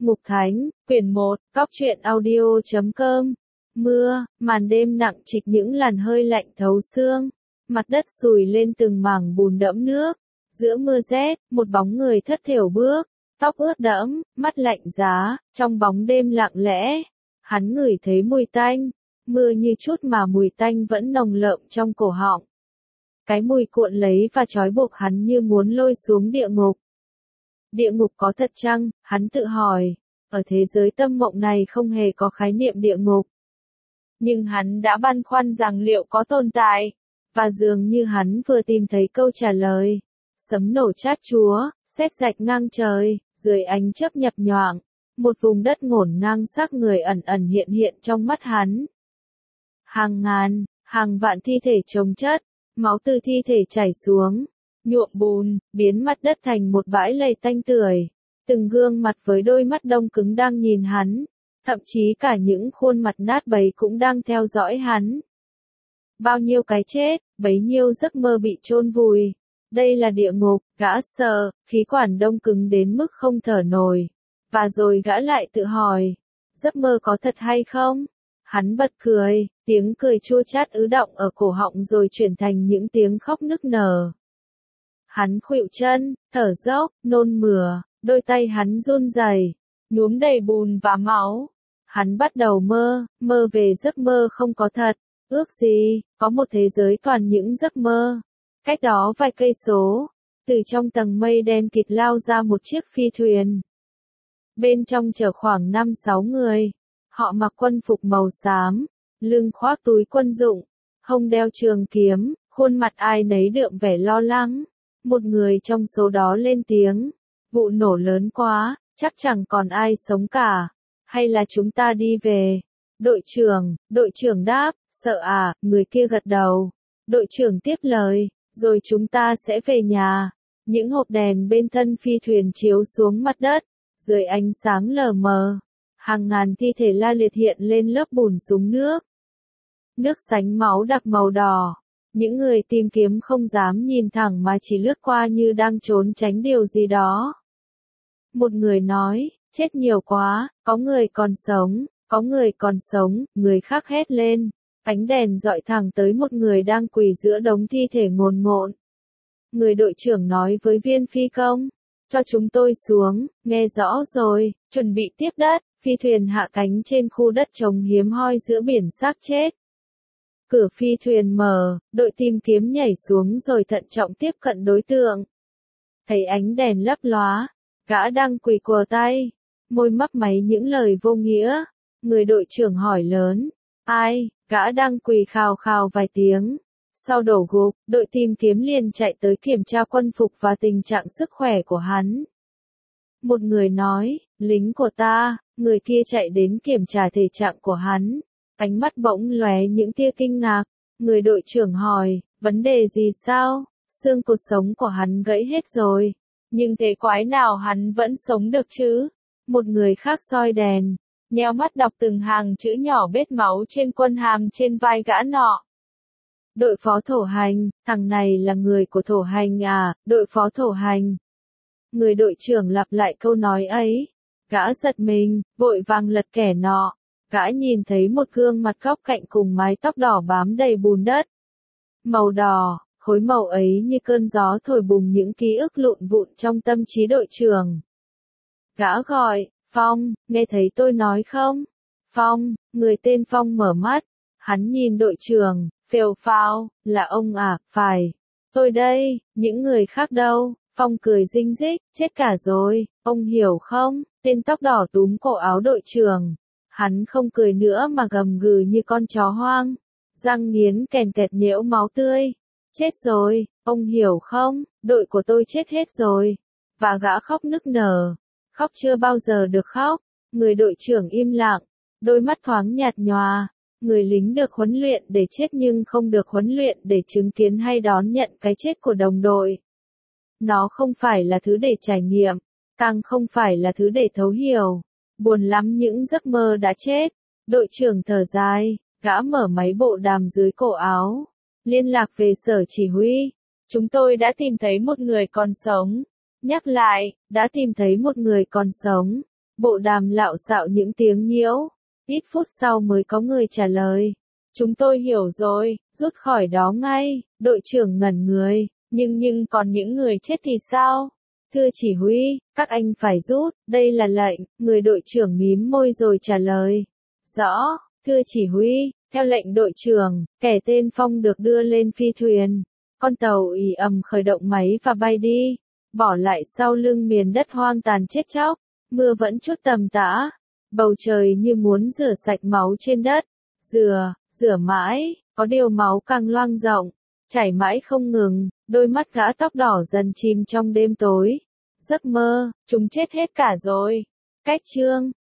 Ngục Thánh, quyển 1, Cóc truyện audio.com. Mưa, màn đêm nặng trịch những làn hơi lạnh thấu xương. Mặt đất sùi lên từng mảng bùn đẫm nước. Giữa mưa rét, một bóng người thất thểu bước, tóc ướt đẫm, mắt lạnh giá, trong bóng đêm lặng lẽ. Hắn ngửi thấy mùi tanh, mưa như chút mà mùi tanh vẫn nồng lợm trong cổ họng. Cái mùi cuộn lấy và trói buộc hắn như muốn lôi xuống địa ngục. Địa ngục có thật chăng? Hắn tự hỏi. Ở thế giới tâm mộng này không hề có khái niệm địa ngục. Nhưng hắn đã băn khoăn rằng liệu có tồn tại. Và dường như hắn vừa tìm thấy câu trả lời. Sấm nổ chát chúa, sét rạch ngang trời, dưới ánh chớp nhập nhoạng. Một vùng đất ngổn ngang xác người ẩn ẩn hiện hiện trong mắt hắn. Hàng ngàn, hàng vạn thi thể chồng chất, máu từ thi thể chảy xuống, nhuộm bùn, biến mặt đất thành một bãi lầy tanh tưởi. Từng gương mặt với đôi mắt đông cứng đang nhìn hắn, thậm chí cả những khuôn mặt nát bấy cũng đang theo dõi hắn. Bao nhiêu cái chết, bấy nhiêu giấc mơ bị chôn vùi. Đây là địa ngục, gã sợ, khí quản đông cứng đến mức không thở nổi. Và rồi gã lại tự hỏi, giấc mơ có thật hay không? Hắn bật cười, tiếng cười chua chát ứ đọng ở cổ họng rồi chuyển thành những tiếng khóc nức nở. Hắn khuỵu chân, thở dốc, nôn mửa, đôi tay hắn run rẩy, nhuốm đầy bùn và máu. Hắn bắt đầu mơ về giấc mơ không có thật. Ước gì, có một thế giới toàn những giấc mơ. Cách đó vài cây số, từ trong tầng mây đen kịt lao ra một chiếc phi thuyền. Bên trong chở khoảng 5-6 người. Họ mặc quân phục màu xám, lưng khoác túi quân dụng, hông đeo trường kiếm, khuôn mặt ai nấy đượm vẻ lo lắng. Một người trong số đó lên tiếng, vụ nổ lớn quá, chắc chẳng còn ai sống cả. Hay là chúng ta đi về? Đội trưởng đáp, sợ à, người kia gật đầu. Đội trưởng tiếp lời, rồi chúng ta sẽ về nhà. Những hộp đèn bên thân phi thuyền chiếu xuống mặt đất, dưới ánh sáng lờ mờ. Hàng ngàn thi thể la liệt hiện lên lớp bùn súng nước. Nước sánh máu đặc màu đỏ. Những người tìm kiếm không dám nhìn thẳng mà chỉ lướt qua như đang trốn tránh điều gì đó. Một người nói, chết nhiều quá, có người còn sống, người khác hét lên. Ánh đèn dọi thẳng tới một người đang quỳ giữa đống thi thể ngổn nộn. Người đội trưởng nói với viên phi công, cho chúng tôi xuống, nghe rõ rồi, chuẩn bị tiếp đất. Phi thuyền hạ cánh trên khu đất trống hiếm hoi giữa biển xác chết. Cửa phi thuyền mở, đội tìm kiếm nhảy xuống rồi thận trọng tiếp cận đối tượng. Thấy ánh đèn lấp lóa, gã đang quỳ quờ tay, môi mấp máy những lời vô nghĩa. Người đội trưởng hỏi lớn, ai? Gã đang quỳ khào khào vài tiếng. Sau đổ gục, đội tìm kiếm liền chạy tới kiểm tra quân phục và tình trạng sức khỏe của hắn. Một người nói, lính của ta. Người kia chạy đến kiểm tra thể trạng của hắn. Ánh mắt bỗng lóe những tia kinh ngạc. Người đội trưởng hỏi, vấn đề gì sao? Xương cột sống của hắn gãy hết rồi. Nhưng thế quái nào hắn vẫn sống được chứ? Một người khác soi đèn, nheo mắt đọc từng hàng chữ nhỏ bết máu trên quân hàm trên vai gã nọ. Đội phó thổ hành, thằng này là người của thổ hành à, đội phó thổ hành. Người đội trưởng lặp lại câu nói ấy. Gã giật mình, vội vàng lật kẻ nọ. Gã nhìn thấy một gương mặt góc cạnh cùng mái tóc đỏ bám đầy bùn đất. Màu đỏ, khối màu ấy như cơn gió thổi bùng những ký ức lụn vụn trong tâm trí đội trưởng. Gã gọi, Phong, nghe thấy tôi nói không? Phong, người tên Phong mở mắt. Hắn nhìn đội trưởng, phều phào, là ông à, phải. Tôi đây, những người khác đâu? Phong cười rinh rích, chết cả rồi, ông hiểu không? Tên tóc đỏ túm cổ áo đội trưởng. Hắn không cười nữa mà gầm gừ như con chó hoang. Răng nghiến kèn kẹt nhễu máu tươi. Chết rồi, ông hiểu không? Đội của tôi chết hết rồi. Và gã khóc nức nở. Khóc chưa bao giờ được khóc. Người đội trưởng im lặng. Đôi mắt thoáng nhạt nhòa. Người lính được huấn luyện để chết nhưng không được huấn luyện để chứng kiến hay đón nhận cái chết của đồng đội. Nó không phải là thứ để trải nghiệm. Càng không phải là thứ để thấu hiểu. Buồn lắm những giấc mơ đã chết. Đội trưởng thở dài, gã mở máy bộ đàm dưới cổ áo. Liên lạc về sở chỉ huy. Chúng tôi đã tìm thấy một người còn sống. Nhắc lại, đã tìm thấy một người còn sống. Bộ đàm lạo xạo những tiếng nhiễu. Ít phút sau mới có người trả lời. Chúng tôi hiểu rồi, rút khỏi đó ngay. Đội trưởng ngẩn người, nhưng còn những người chết thì sao? Thưa chỉ huy, các anh phải rút, đây là lệnh, người đội trưởng mím môi rồi trả lời. Rõ, thưa chỉ huy, theo lệnh đội trưởng, kẻ tên Phong được đưa lên phi thuyền. Con tàu ì ầm khởi động máy và bay đi, bỏ lại sau lưng miền đất hoang tàn chết chóc. Mưa vẫn chút tầm tã, bầu trời như muốn rửa sạch máu trên đất. Rửa mãi, có điều máu càng loang rộng, chảy mãi không ngừng, đôi mắt gã tóc đỏ dần chìm trong đêm tối. Giấc mơ, chúng chết hết cả rồi. Cách chương